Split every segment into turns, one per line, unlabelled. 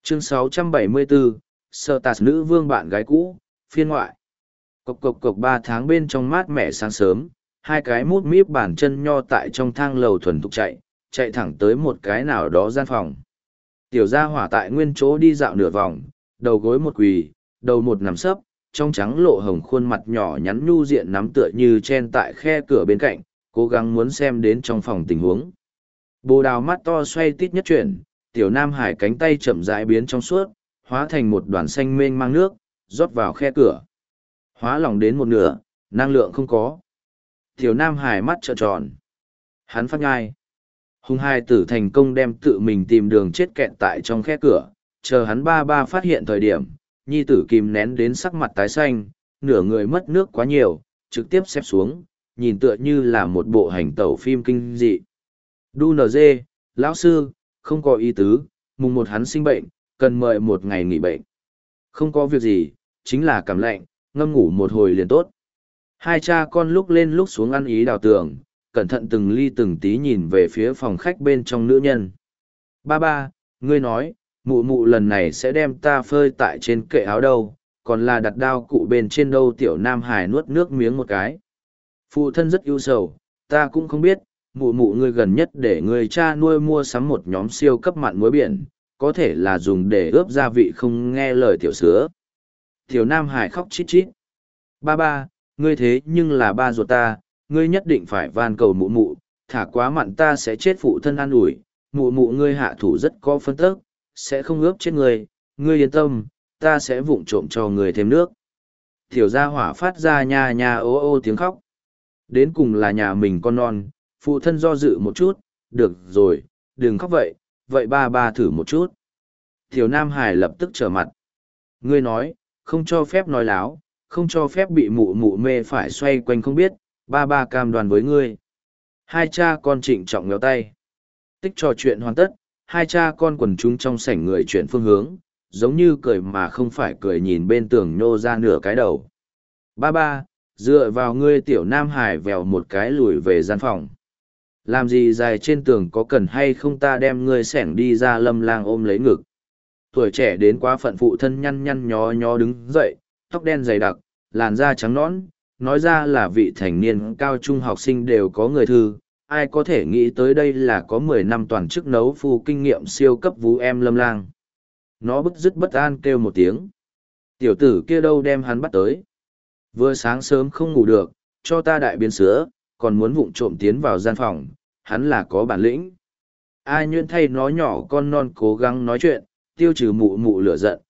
Chương 674, Sở Tạt nữ vương bạn gái cũ, phiên ngoại. Cộc cộc cộc 3 tháng bên trong mát mẻ sáng sớm, hai cái mút míp bàn chân nho tại trong thang lầu thuần thục chạy thẳng tới một cái nào đó gian phòng. Tiểu gia hỏa tại nguyên chỗ đi dạo nửa vòng, đầu gối một quỳ, đầu một nằm sấp, trong trắng lộ hồng khuôn mặt nhỏ nhắn nhu diện nắm tựa như chen tại khe cửa bên cạnh, cố gắng muốn xem đến trong phòng tình huống. Bồ đào mắt to xoay tít nhất chuyển, tiểu nam hải cánh tay chậm rãi biến trong suốt, hóa thành một đoàn xanh mênh mang nước, rót vào khe cửa. Hóa lỏng đến một nửa, năng lượng không có. Tiểu nam hải mắt trợn tròn. Hắn phát ngai. Hùng hai tử thành công đem tự mình tìm đường chết kẹt tại trong khe cửa, chờ hắn ba phát hiện thời điểm, nhi tử kìm nén đến sắc mặt tái xanh, nửa người mất nước quá nhiều, trực tiếp xếp xuống, nhìn tựa như là một bộ hành tẩu phim kinh dị. Đu NG, lão sư, không có ý tứ, mùng 1 hắn sinh bệnh, cần mời 1 ngày nghỉ bệnh. Không có việc gì, chính là cảm lạnh, ngâm ngủ một hồi liền tốt. Hai cha con lúc lên lúc xuống ăn ý đào tường, cẩn thận từng ly từng tí nhìn về phía phòng khách bên trong nữ nhân. Ba, ngươi nói, mụ mụ lần này sẽ đem ta phơi tại trên kệ áo đâu, còn là đặt đao cụ bên trên đâu. Tiểu nam hải nuốt nước miếng một cái. Phụ thân rất ưu sầu, ta cũng không biết, mụ mụ ngươi gần nhất để người cha nuôi mua sắm một nhóm siêu cấp mặn muối biển, có thể là dùng để ướp gia vị không nghe lời tiểu sứa. Tiểu nam hải khóc chít chít. Ba, ngươi thế nhưng là ba ruột ta, ngươi nhất định phải van cầu mụ mụ, thả quá mặn ta sẽ chết. Phụ thân an ủi, mụ mụ ngươi hạ thủ rất có phân tức, sẽ không ướp chết ngươi yên tâm, ta sẽ vụng trộm cho ngươi thêm nước. Tiểu gia hỏa phát ra nha nha ô ô tiếng khóc. Đến cùng là nhà mình con non, phụ thân do dự một chút, được rồi, đừng khóc vậy ba thử một chút. Tiểu nam hải lập tức trở mặt. Ngươi nói, không cho phép nói láo, không cho phép bị mụ mụ mê phải xoay quanh không biết, ba cam đoan với ngươi. Hai cha con trịnh trọng nhéo tay. Tích trò chuyện hoàn tất, hai cha con quần chúng trong sảnh người chuyển phương hướng, giống như cười mà không phải cười nhìn bên tường nhô ra nửa cái đầu. Ba, dựa vào ngươi. Tiểu nam hải vèo một cái lùi về gian phòng. Làm gì dài trên tường, có cần hay không ta đem ngươi xẻng đi ra. Lâm Lang ôm lấy ngực. Tuổi trẻ đến quá phận phụ thân nhăn nhó đứng dậy, tóc đen dày đặc, làn da trắng nõn, nói ra là vị thành niên cao trung học sinh đều có người thư, ai có thể nghĩ tới đây là có 10 năm toàn chức nấu phu kinh nghiệm siêu cấp vú em Lâm Lang. Nó bứt rứt bất an kêu một tiếng. Tiểu tử kia đâu đem hắn bắt tới. Vừa sáng sớm không ngủ được, cho ta đại biến sữa, còn muốn vụng trộm tiến vào gian phòng, hắn là có bản lĩnh. Ai nhuyễn thay nó nhỏ con non cố gắng nói chuyện, tiêu trừ mụ mụ lửa giận,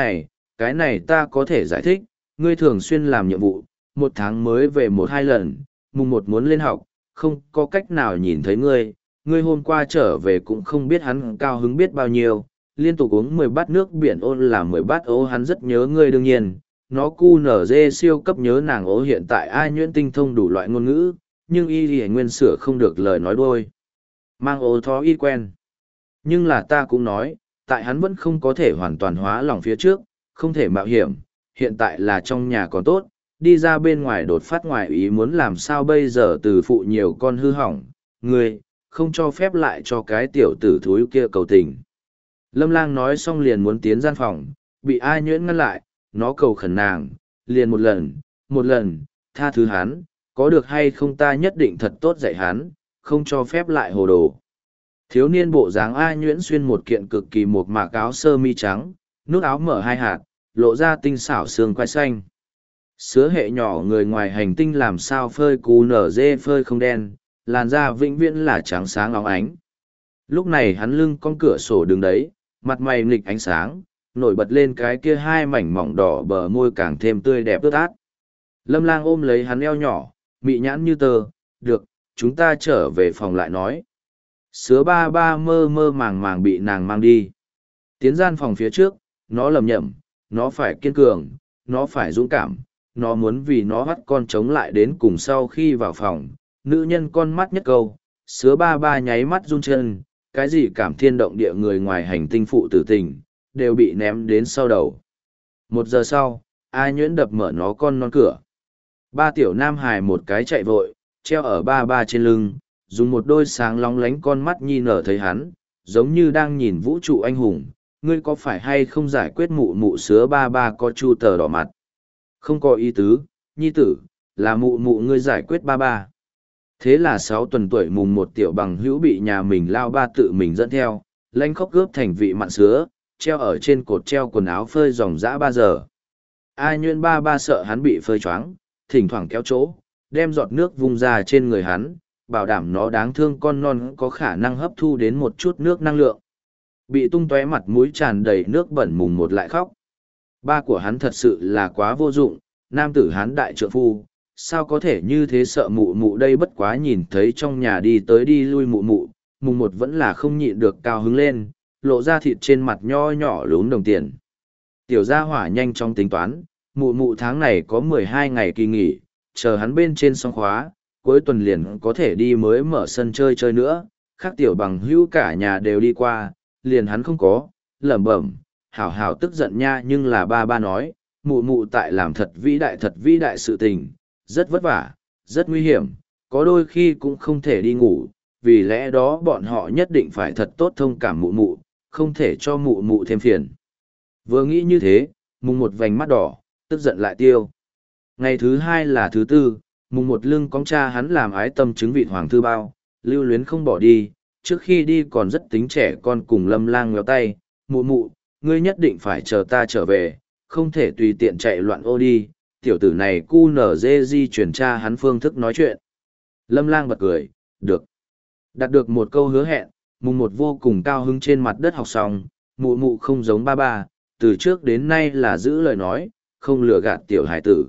cái này ta có thể giải thích, ngươi thường xuyên làm nhiệm vụ, 1 tháng mới về 1-2 lần, mùng 1 muốn lên học, không có cách nào nhìn thấy ngươi hôm qua trở về cũng không biết hắn cao hứng biết bao nhiêu, liên tục uống 10 bát nước biển ôn là 10 bát ố. Hắn rất nhớ ngươi đương nhiên, nó cu nở dê siêu cấp nhớ nàng ố. Hiện tại ai nhuyễn tinh thông đủ loại ngôn ngữ, nhưng y thì nguyên sửa không được lời nói đôi. Mang ố thó y quen. Nhưng là ta cũng nói, tại hắn vẫn không có thể hoàn toàn hóa lòng phía trước, không thể mạo hiểm, hiện tại là trong nhà còn tốt, đi ra bên ngoài đột phát ngoài ý muốn làm sao bây giờ. Từ phụ nhiều con hư hỏng, ngươi không cho phép lại cho cái tiểu tử thúi kia cầu tình. Lâm Lang nói xong liền muốn tiến gian phòng, bị ai nhuyễn ngăn lại, nó cầu khẩn nàng, liền một lần, tha thứ hắn, có được hay không ta nhất định thật tốt dạy hắn, không cho phép lại hồ đồ. Thiếu niên bộ dáng ai nhuyễn xuyên một kiện cực kỳ mộc mạc áo sơ mi trắng, nút áo mở 2 hạt, lộ ra tinh xảo xương quai xanh. Sứa hệ nhỏ người ngoài hành tinh làm sao phơi cú nở dê phơi không đen, làn da vĩnh viễn là trắng sáng óng ánh. Lúc này hắn lưng con cửa sổ đứng đấy, mặt mày nghịch ánh sáng, nổi bật lên cái kia 2 mảnh mỏng đỏ bờ môi càng thêm tươi đẹp ướt át. Lâm Lang ôm lấy hắn eo nhỏ, mị nhãn như tơ, được, chúng ta trở về phòng lại nói. Sứa ba mơ mơ màng bị nàng mang đi. Tiến gian phòng phía trước, nó lầm nhầm, nó phải kiên cường, nó phải dũng cảm, nó muốn vì nó bắt con chống lại đến cùng. Sau khi vào phòng, nữ nhân con mắt nhất câu, sứa ba nháy mắt run chân, cái gì cảm thiên động địa người ngoài hành tinh phụ tử tình, đều bị ném đến sau đầu. 1 giờ sau, ai nhuyễn đập mở nó con non cửa. 3 tiểu nam hài một cái chạy vội, treo ở ba trên lưng, dùng một đôi sáng lóng lánh con mắt nhi nở thấy hắn, giống như đang nhìn vũ trụ anh hùng. ngươi có phải hay không giải quyết mụ mụ sứa ba ba có chu tờ đỏ mặt? Không có ý tứ, nhi tử, là mụ mụ ngươi giải quyết ba ba. Thế là 6 tuần tuổi mùng 1 tiểu bằng hữu bị nhà mình lao ba tự mình dẫn theo, lanh khóc cướp thành vị mặn sứa, treo ở trên cột treo quần áo phơi dòng dã 3 giờ. Ai nhuyễn ba ba sợ hắn bị phơi choáng, thỉnh thoảng kéo chỗ, đem giọt nước vung ra trên người hắn, bảo đảm nó đáng thương con non có khả năng hấp thu đến một chút nước năng lượng. Bị tung tóe mặt mũi tràn đầy nước bẩn mùng 1 lại khóc. Ba của hắn thật sự là quá vô dụng, nam tử hán đại trượng phu, sao có thể như thế sợ mụ mụ đây bất quá nhìn thấy trong nhà đi tới đi lui mụ mụ, mùng 1 vẫn là không nhịn được cao hứng lên, lộ ra thịt trên mặt nho nhỏ lún đồng tiền. Tiểu gia hỏa nhanh chóng tính toán, mụ mụ tháng này có 12 ngày kỳ nghỉ, chờ hắn bên trên xong khóa, cuối tuần liền có thể đi mới mở sân chơi chơi nữa, khác tiểu bằng hữu cả nhà đều đi qua, liền hắn không có, lẩm bẩm, hảo hảo tức giận nha nhưng là ba ba nói, mụ mụ tại làm thật vĩ đại sự tình, rất vất vả, rất nguy hiểm, có đôi khi cũng không thể đi ngủ, vì lẽ đó bọn họ nhất định phải thật tốt thông cảm mụ mụ, không thể cho mụ mụ thêm phiền. Vừa nghĩ như thế, mùng 1 vành mắt đỏ, tức giận lại tiêu. Ngày thứ 2 là thứ 4, mùng 1 lưng cóng cha hắn làm ái tâm trứng vịt hoàng thư bao, lưu luyến không bỏ đi, trước khi đi còn rất tính trẻ con cùng Lâm Lang ngéo tay, mụ mụ, ngươi nhất định phải chờ ta trở về, không thể tùy tiện chạy loạn ô đi, tiểu tử này cu nở dê di chuyển cha hắn phương thức nói chuyện. Lâm Lang bật cười, được. Đạt được một câu hứa hẹn, mùng 1 vô cùng cao hứng trên mặt đất học xong, mụ mụ không giống ba ba, từ trước đến nay là giữ lời nói, không lừa gạt tiểu hải tử.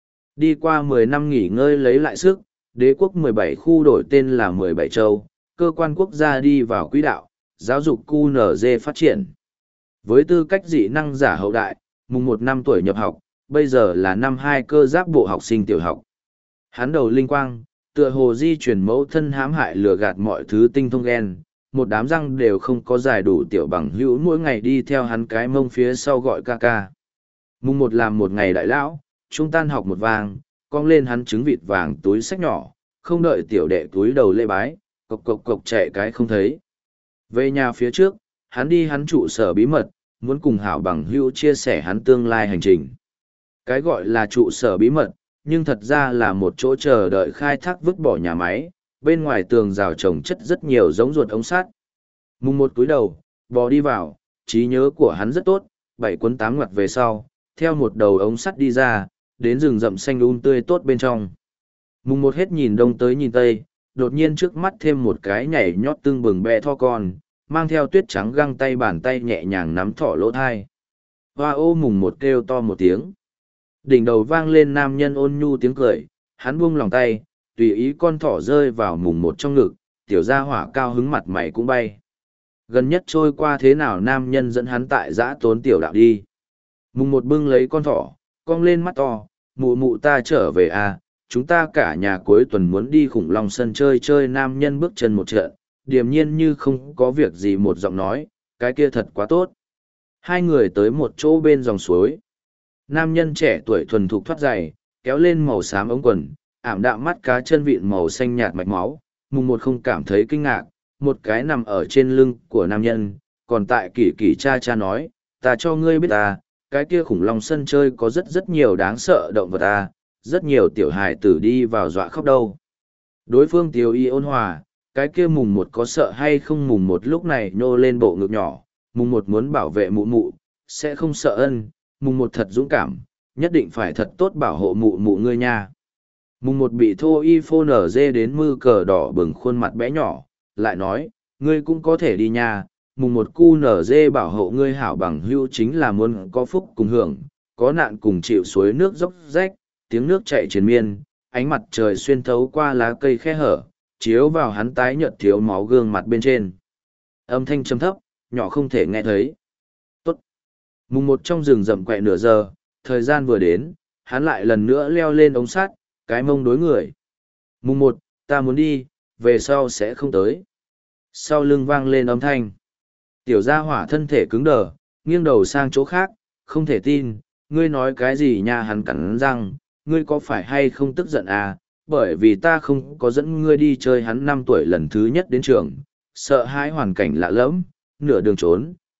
Đi qua 10 năm nghỉ ngơi lấy lại sức, đế quốc 17 khu đổi tên là 17 châu, cơ quan quốc gia đi vào quỹ đạo, giáo dục QNZ phát triển. Với tư cách dị năng giả hậu đại, mùng 1 năm tuổi nhập học, bây giờ là năm 2 cơ giáp bộ học sinh tiểu học. Hắn đầu linh quang, tựa hồ di chuyển mẫu thân hãm hại lừa gạt mọi thứ tinh thông ghen, một đám răng đều không có dài đủ tiểu bằng hữu mỗi ngày đi theo hắn cái mông phía sau gọi ca ca. Mùng 1 làm một ngày đại lão, trung tan học một vàng, cong lên hắn trứng vịt vàng túi sách nhỏ, không đợi tiểu đệ túi đầu lễ bái, cộc cộc cộc chạy cái không thấy. Về nhà phía trước, hắn đi hắn trụ sở bí mật, muốn cùng hảo bằng hữu chia sẻ hắn tương lai hành trình. Cái gọi là trụ sở bí mật, nhưng thật ra là một chỗ chờ đợi khai thác vứt bỏ nhà máy, bên ngoài tường rào trồng chất rất nhiều giống ruột ống sắt. Mùng 1 cúi đầu, bò đi vào, trí nhớ của hắn rất tốt, 7 cuốn 8 ngoặt về sau, theo một đầu ống sắt đi ra, đến rừng rậm xanh tươi tốt bên trong. Mùng 1 hết nhìn đông tới nhìn tây, đột nhiên trước mắt thêm một cái nhảy nhót tưng bừng bẹ tho con, mang theo tuyết trắng găng tay bàn tay nhẹ nhàng nắm thỏ lỗ thai. Hoa ô mùng 1 kêu to một tiếng. Đỉnh đầu vang lên nam nhân ôn nhu tiếng cười, hắn buông lòng tay, tùy ý con thỏ rơi vào mùng 1 trong ngực, tiểu gia hỏa cao hứng mặt mày cũng bay. Gần nhất trôi qua thế nào nam nhân dẫn hắn tại giã tốn tiểu đạo đi. Mùng 1 bưng lấy con thỏ, cong lên mắt to, mụ mụ ta trở về à, chúng ta cả nhà cuối tuần muốn đi khủng long sân chơi chơi nam nhân bước chân một trận, điềm nhiên như không có việc gì một giọng nói, cái kia thật quá tốt. Hai người tới một chỗ bên dòng suối. Nam nhân trẻ tuổi thuần thục thoát giày, kéo lên màu xám ống quần, ảm đạm mắt cá chân vịn màu xanh nhạt mạch máu, mùng 1 không cảm thấy kinh ngạc, một cái nằm ở trên lưng của nam nhân, còn tại kỳ kỳ cha cha nói, ta cho ngươi biết ta, cái kia khủng long sân chơi có rất nhiều đáng sợ động vật ta, rất nhiều tiểu hài tử đi vào dọa khóc đâu. Đối phương tiểu y ôn hòa, cái kia mùng 1 có sợ hay không mùng 1 lúc này nhô lên bộ ngực nhỏ, mùng 1 muốn bảo vệ mụ mụ, sẽ không sợ ân, mùng 1 thật dũng cảm, nhất định phải thật tốt bảo hộ mụ mụ ngươi nha. Mùng 1 bị thô y phô nở dê đến mư cờ đỏ bừng khuôn mặt bé nhỏ, lại nói, ngươi cũng có thể đi nha, mùng 1 cu nở dê bảo hộ ngươi hảo bằng hữu chính là muốn có phúc cùng hưởng, có nạn cùng chịu suối nước dốc rách, tiếng nước chảy triền miên, ánh mặt trời xuyên thấu qua lá cây khe hở, chiếu vào hắn tái nhợt thiếu máu gương mặt bên trên. Âm thanh trầm thấp, nhỏ không thể nghe thấy. Tốt. Mùng 1 trong rừng rậm quẹ nửa giờ, thời gian vừa đến, hắn lại lần nữa leo lên ống sắt, cái mông đối người. Mùng 1, ta muốn đi, về sau sẽ không tới. Sau lưng vang lên âm thanh. Tiểu gia hỏa thân thể cứng đờ, nghiêng đầu sang chỗ khác, không thể tin, ngươi nói cái gì nha hắn cắn răng, ngươi có phải hay không tức giận à, bởi vì ta không có dẫn ngươi đi chơi hắn 5 tuổi lần thứ nhất đến trường, sợ hãi hoàn cảnh lạ lẫm, nửa đường trốn,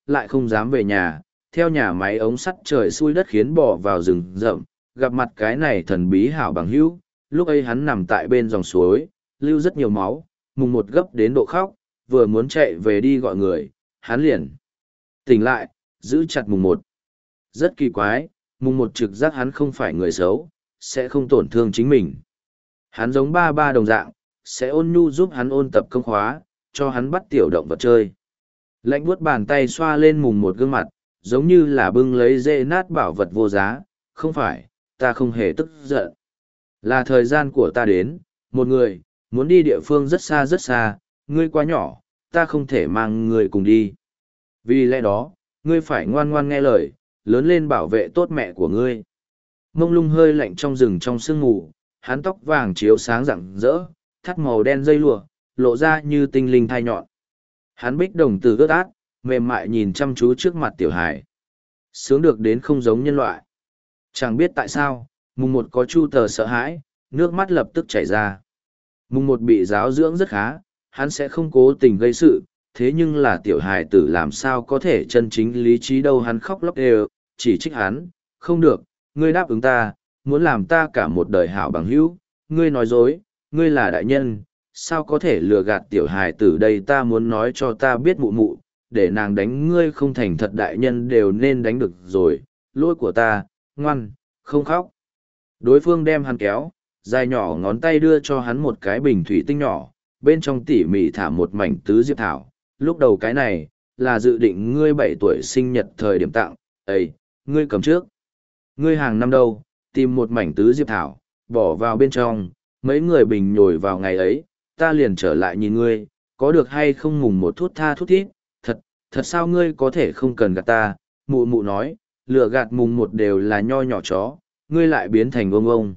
lại không dám về nhà, theo nhà máy ống sắt trời xui đất khiến bỏ vào rừng rậm, gặp mặt cái này thần bí hảo bằng hữu. Lúc ấy hắn nằm tại bên dòng suối, lưu rất nhiều máu, mùng một gấp đến độ khóc, vừa muốn chạy về đi gọi người, hắn liền tỉnh lại, giữ chặt mùng một. Rất kỳ quái, mùng một trực giác hắn không phải người xấu, sẽ không tổn thương chính mình. Hắn giống ba ba đồng dạng, sẽ ôn nhu giúp hắn ôn tập công khóa, cho hắn bắt tiểu động vật chơi. Lạnh buốt bàn tay xoa lên mùng một gương mặt, giống như là bưng lấy dê nát bảo vật vô giá. Không phải, ta không hề tức giận. Là thời gian của ta đến, một người, muốn đi địa phương rất xa, ngươi quá nhỏ, ta không thể mang ngươi cùng đi. Vì lẽ đó, ngươi phải ngoan ngoan nghe lời, lớn lên bảo vệ tốt mẹ của ngươi. Mông lung hơi lạnh trong rừng trong sương mù, hắn tóc vàng chiếu sáng rạng rỡ, thắt màu đen dây lụa, lộ ra như tinh linh thai nhọn. Hắn bích đồng tử ướt át, mềm mại nhìn chăm chú trước mặt tiểu hải. Sướng được đến không giống nhân loại. Chẳng biết tại sao, mùng một có chu tờ sợ hãi, nước mắt lập tức chảy ra. Mùng một bị giáo dưỡng rất khá, hắn sẽ không cố tình gây sự, thế nhưng là tiểu hài tử làm sao có thể chân chính lý trí đâu. Hắn khóc lóc đều, chỉ trích hắn, không được, ngươi đáp ứng ta, muốn làm ta cả một đời hảo bằng hữu, ngươi nói dối, ngươi là đại nhân, sao có thể lừa gạt tiểu hài tử đây. Ta muốn nói cho ta biết mụ mụ, để nàng đánh ngươi không thành thật, đại nhân đều nên đánh được rồi, lỗi của ta, ngoan, không khóc. Đối phương đem hắn kéo, dài nhỏ ngón tay đưa cho hắn một cái bình thủy tinh nhỏ, bên trong tỉ mỉ thả một mảnh tứ diệp thảo. Lúc đầu cái này, là dự định ngươi 7 tuổi sinh nhật thời điểm tặng, ấy, ngươi cầm trước. Ngươi hàng năm đâu, tìm một mảnh tứ diệp thảo, bỏ vào bên trong, mấy người bình nhồi vào ngày ấy, ta liền trở lại nhìn ngươi, có được hay không mùng một thút tha thút thít, thật sao ngươi có thể không cần gạt ta. Mụ mụ nói, lừa gạt mùng một đều là nho nhỏ chó, ngươi lại biến thành ông.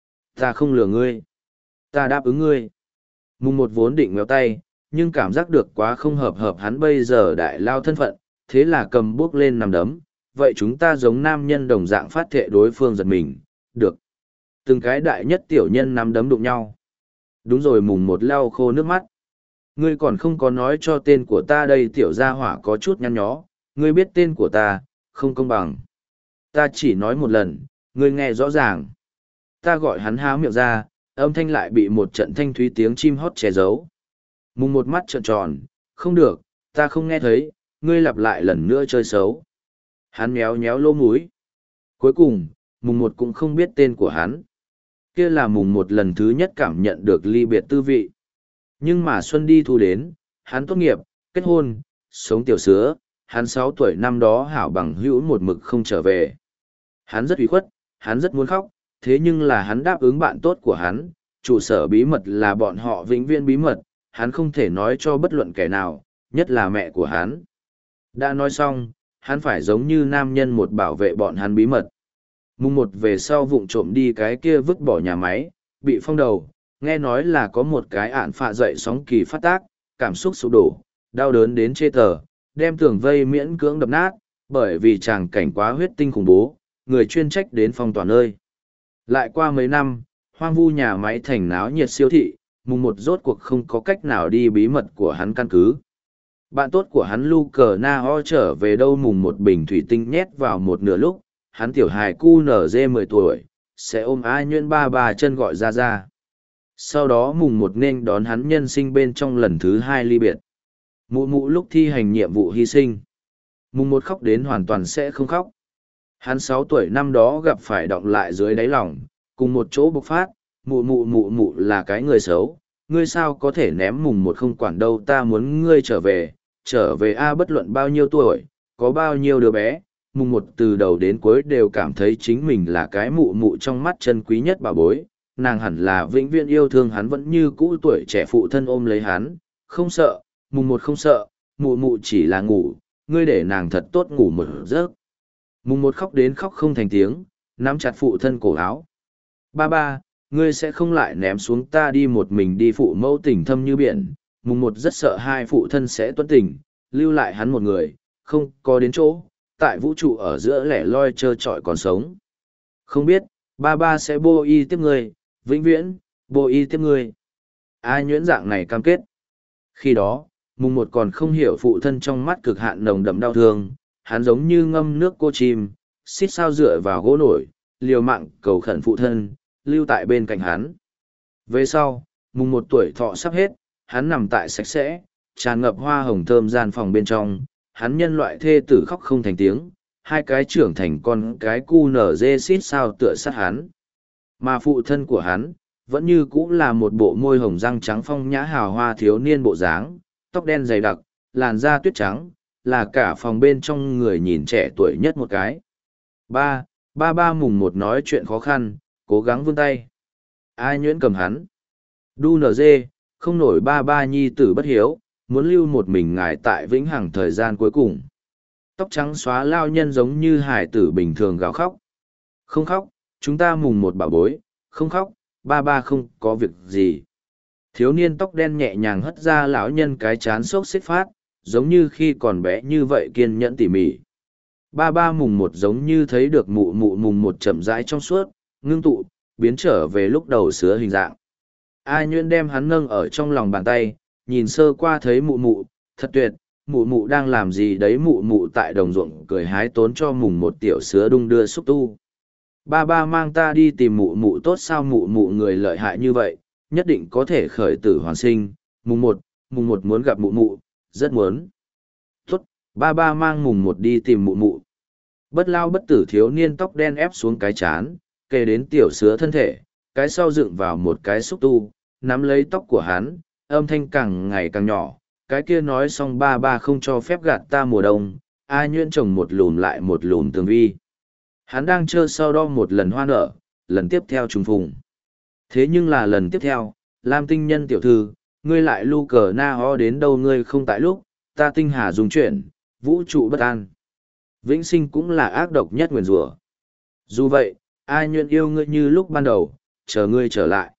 Ta không lừa ngươi, ta đáp ứng ngươi. Mùng một vốn định méo tay, nhưng cảm giác được quá không hợp hắn bây giờ đại lao thân phận, thế là cầm bước lên nằm đấm. Vậy chúng ta giống nam nhân đồng dạng phát thệ. Đối phương giật mình, được. Từng cái đại nhất tiểu nhân nắm đấm đụng nhau. Đúng rồi, mùng một lau khô nước mắt. Ngươi còn không có nói cho tên của ta đây. Tiểu gia hỏa có chút nhăn nhó, ngươi biết tên của ta, không công bằng. Ta chỉ nói một lần, ngươi nghe rõ ràng. Ta gọi hắn há miệng ra, âm thanh lại bị một trận thanh thúy tiếng chim hót che giấu. Mùng một mắt trợn tròn, không được, ta không nghe thấy, ngươi lặp lại lần nữa chơi xấu. Hắn méo méo lỗ múi. Cuối cùng, mùng một cũng không biết tên của hắn. Kia là mùng một lần thứ nhất cảm nhận được ly biệt tư vị. Nhưng mà xuân đi thu đến, hắn tốt nghiệp, kết hôn, sống tiểu sứa, hắn 6 tuổi năm đó hảo bằng hữu một mực không trở về. Hắn rất ủy khuất, hắn rất muốn khóc, thế nhưng là hắn đáp ứng bạn tốt của hắn, trụ sở bí mật là bọn họ vĩnh viễn bí mật, hắn không thể nói cho bất luận kẻ nào, nhất là mẹ của hắn. Đã nói xong, hắn phải giống như nam nhân một bảo vệ bọn hắn bí mật. Mùng một về sau vụng trộm đi cái kia vứt bỏ nhà máy, bị phong đầu, nghe nói là có một cái ạn phạ dậy sóng kỳ phát tác, cảm xúc sụp đổ, đau đớn đến chê tờ, đem tường vây miễn cưỡng đập nát, bởi vì tràng cảnh quá huyết tinh khủng bố, người chuyên trách đến phong tỏa nơi. Lại qua mấy năm, hoang vu nhà máy thành náo nhiệt siêu thị, mùng một rốt cuộc không có cách nào đi bí mật của hắn căn cứ. Bạn tốt của hắn Luke Na trở về đâu mùng một bình thủy tinh nhét vào một nửa lúc, hắn tiểu hài QNZ 10 tuổi, sẽ ôm ai nhuyễn ba chân gọi ra. Sau đó mùng một nên đón hắn nhân sinh bên trong lần thứ 2 ly biệt. Mụ mụ lúc thi hành nhiệm vụ hy sinh. Mùng một khóc đến hoàn toàn sẽ không khóc. Hắn 6 tuổi năm đó gặp phải đọng lại dưới đáy lòng, cùng một chỗ bộc phát, mụ là cái người xấu, ngươi sao có thể ném mùng một không quản đâu, ta muốn ngươi trở về a bất luận bao nhiêu tuổi, có bao nhiêu đứa bé, mùng một từ đầu đến cuối đều cảm thấy chính mình là cái mụ trong mắt chân quý nhất bà bối, nàng hẳn là vĩnh viễn yêu thương hắn vẫn như cũ tuổi trẻ phụ thân ôm lấy hắn, không sợ, mùng một không sợ, mụ chỉ là ngủ, ngươi để nàng thật tốt ngủ một giấc. Mùng một khóc đến khóc không thành tiếng, nắm chặt phụ thân cổ áo. Ba, ngươi sẽ không lại ném xuống ta đi một mình đi, phụ mẫu tình thâm như biển. Mùng một rất sợ hai phụ thân sẽ tuấn tình, lưu lại hắn một người, không có đến chỗ, tại vũ trụ ở giữa lẻ loi trơ trọi còn sống. Không biết, ba sẽ bô y tiếp ngươi, vĩnh viễn, bô y tiếp ngươi. Ai nhuyễn dạng này cam kết. Khi đó, Mùng một còn không hiểu phụ thân trong mắt cực hạn nồng đậm đau thương, hắn giống như ngâm nước cô chim, xít sao dựa vào gỗ nổi, liều mạng cầu khẩn phụ thân, lưu tại bên cạnh hắn. Về sau, mùng một tuổi thọ sắp hết, hắn nằm tại sạch sẽ, tràn ngập hoa hồng thơm gian phòng bên trong, hắn nhân loại thê tử khóc không thành tiếng, hai cái trưởng thành con cái cu nở dê xít sao tựa sát hắn. Mà phụ thân của hắn, vẫn như cũ là một bộ môi hồng răng trắng phong nhã hào hoa thiếu niên bộ dáng, tóc đen dày đặc, làn da tuyết trắng, là cả phòng bên trong người nhìn trẻ tuổi nhất một cái. Ba mùng một nói chuyện khó khăn, cố gắng vươn tay. Ai nhuyễn cầm hắn. Đu nở dê, không nổi ba nhi tử bất hiếu, muốn lưu một mình ngài tại vĩnh hằng thời gian cuối cùng. Tóc trắng xóa lao nhân giống như hải tử bình thường gào khóc. Không khóc, chúng ta mùng một bảo bối, không khóc, ba không có việc gì. Thiếu niên tóc đen nhẹ nhàng hất ra lão nhân cái chán xốc xích phát, giống như khi còn bé như vậy kiên nhẫn tỉ mỉ. Ba mùng một giống như thấy được mụ mùng một chậm rãi trong suốt, ngưng tụ, biến trở về lúc đầu sứa hình dạng. Ai nhuyễn đem hắn nâng ở trong lòng bàn tay, nhìn sơ qua thấy mụ, thật tuyệt, mụ đang làm gì đấy, mụ tại đồng ruộng cười hái tốn cho mùng một tiểu sứa đung đưa xúc tu. Ba mang ta đi tìm mụ tốt sao, mụ người lợi hại như vậy, nhất định có thể khởi tử hoàn sinh. Mùng một muốn gặp mụ, rất muốn. Tốt, ba mang mùng một đi tìm mụ. Bất lao bất tử thiếu niên tóc đen ép xuống cái chán, kề đến tiểu sứa thân thể, cái sau dựng vào một cái xúc tu, nắm lấy tóc của hắn, âm thanh càng ngày càng nhỏ. Cái kia nói xong ba không cho phép gạt ta mùa đông, ai nhuyễn trồng một lùm lại một lùm tường vi. Hắn đang chơi sau đo một lần hoa nở, lần tiếp theo trùng phùng. Thế nhưng là lần tiếp theo, Lam tinh nhân tiểu thư, ngươi lại lu cờ na ho đến đâu ngươi không tại lúc, ta tinh hà dùng chuyển, vũ trụ bất an. Vĩnh sinh cũng là ác độc nhất nguyền rủa. Dù vậy, ai nhuyễn yêu ngươi như lúc ban đầu, chờ ngươi trở lại.